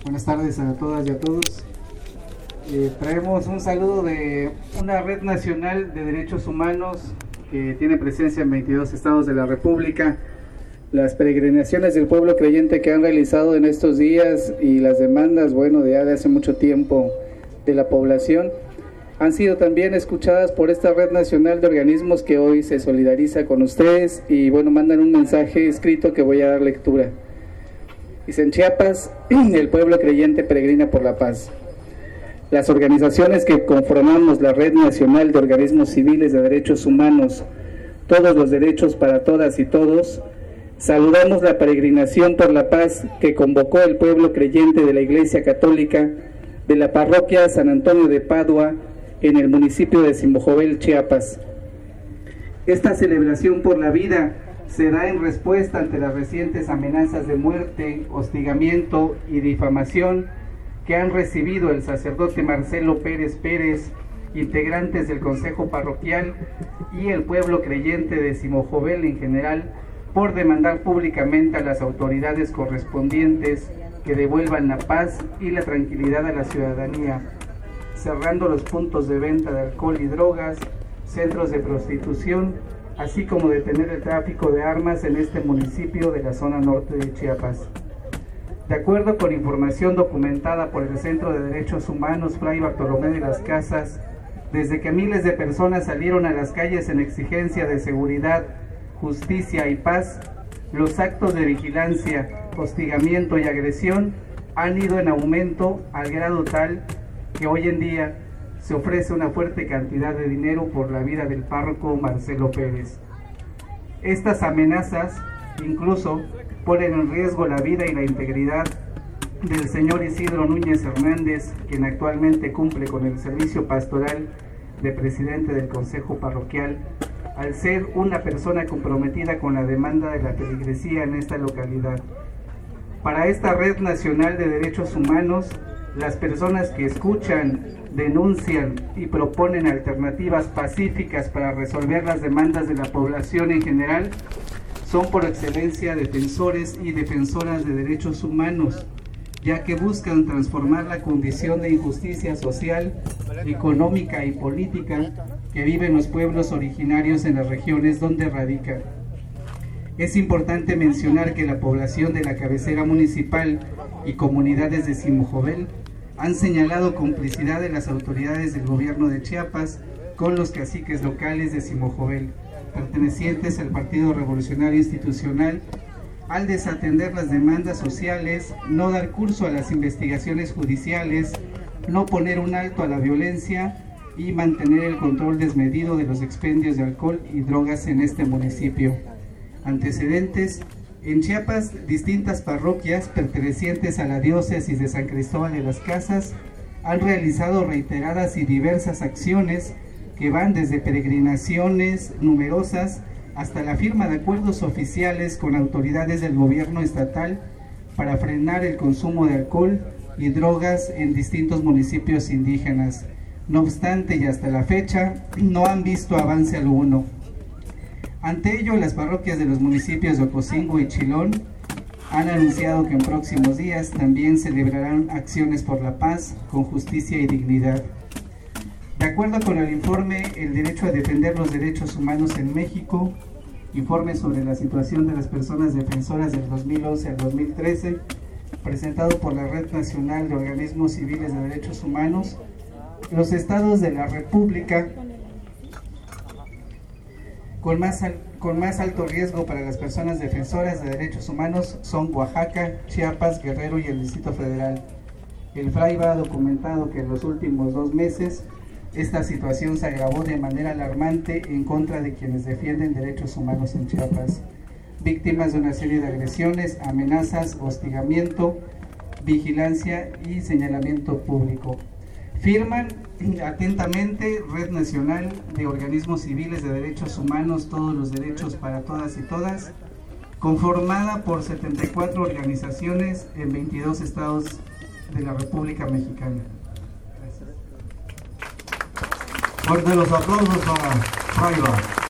Buenas tardes a todas y a todos. Traemos un saludo de una red nacional de derechos humanos que tiene presencia en 22 estados de la República. Las peregrinaciones del pueblo creyente que han realizado en estos días y las demandas, de hace mucho tiempo de la población, han sido también escuchadas por esta red nacional de organismos que hoy se solidariza con ustedes y mandan un mensaje escrito que voy a dar lectura. Dice: en Chiapas, el pueblo creyente peregrina por la paz. Las organizaciones que conformamos la Red Nacional de Organismos Civiles de Derechos Humanos, todos los derechos para todas y todos, saludamos la peregrinación por la paz que convocó el pueblo creyente de la Iglesia Católica de la parroquia San Antonio de Padua en el municipio de Zimojovel, Chiapas. Esta celebración por la vida se da en respuesta ante las recientes amenazas de muerte, hostigamiento y difamación que han recibido el sacerdote Marcelo Pérez Pérez, integrantes del Consejo Parroquial y el pueblo creyente de Zimojovel en general, por demandar públicamente a las autoridades correspondientes que devuelvan la paz y la tranquilidad a la ciudadanía, cerrando los puntos de venta de alcohol y drogas, centros de prostitución, así como detener el tráfico de armas en este municipio de la zona norte de Chiapas. De acuerdo con información documentada por el Centro de Derechos Humanos Fray Bartolomé de las Casas, desde que miles de personas salieron a las calles en exigencia de seguridad, justicia y paz, los actos de vigilancia, hostigamiento y agresión han ido en aumento al grado tal que hoy en día se ofrece una fuerte cantidad de dinero por la vida del párroco Marcelo Pérez. Estas amenazas incluso ponen en riesgo la vida y la integridad del señor Isidro Núñez Hernández, quien actualmente cumple con el servicio pastoral de presidente del Consejo Parroquial, al ser una persona comprometida con la demanda de la feligresía en esta localidad. Para esta Red Nacional de Derechos Humanos, las personas que escuchan, denuncian y proponen alternativas pacíficas para resolver las demandas de la población en general son por excelencia defensores y defensoras de derechos humanos, ya que buscan transformar la condición de injusticia social, económica y política que viven los pueblos originarios en las regiones donde radican. Es importante mencionar que la población de la cabecera municipal y comunidades de Zimojovel han señalado complicidad de las autoridades del gobierno de Chiapas con los caciques locales de Zimojovel, pertenecientes al Partido Revolucionario Institucional, al desatender las demandas sociales, no dar curso a las investigaciones judiciales, no poner un alto a la violencia y mantener el control desmedido de los expendios de alcohol y drogas en este municipio. Antecedentes: en Chiapas, distintas parroquias pertenecientes a la diócesis de San Cristóbal de las Casas han realizado reiteradas y diversas acciones que van desde peregrinaciones numerosas hasta la firma de acuerdos oficiales con autoridades del gobierno estatal para frenar el consumo de alcohol y drogas en distintos municipios indígenas. No obstante, y hasta la fecha, no han visto avance alguno. Ante ello, las parroquias de los municipios de Ocosingo y Chilón han anunciado que en próximos días también celebrarán acciones por la paz, con justicia y dignidad. De acuerdo con el informe El Derecho a Defender los Derechos Humanos en México, informe sobre la situación de las personas defensoras del 2011 al 2013, presentado por la Red Nacional de Organismos Civiles de Derechos Humanos, los estados de la República con más alto riesgo para las personas defensoras de derechos humanos son Oaxaca, Chiapas, Guerrero y el Distrito Federal. El FRAIBA ha documentado que en los últimos 2 meses esta situación se agravó de manera alarmante en contra de quienes defienden derechos humanos en Chiapas, víctimas de una serie de agresiones, amenazas, hostigamiento, vigilancia y señalamiento público. Firman atentamente Red Nacional de Organismos Civiles de Derechos Humanos, todos los derechos para todas y todas, conformada por 74 organizaciones en 22 estados de la República Mexicana. Gracias. Fuerte los aplausos para FRAIBA.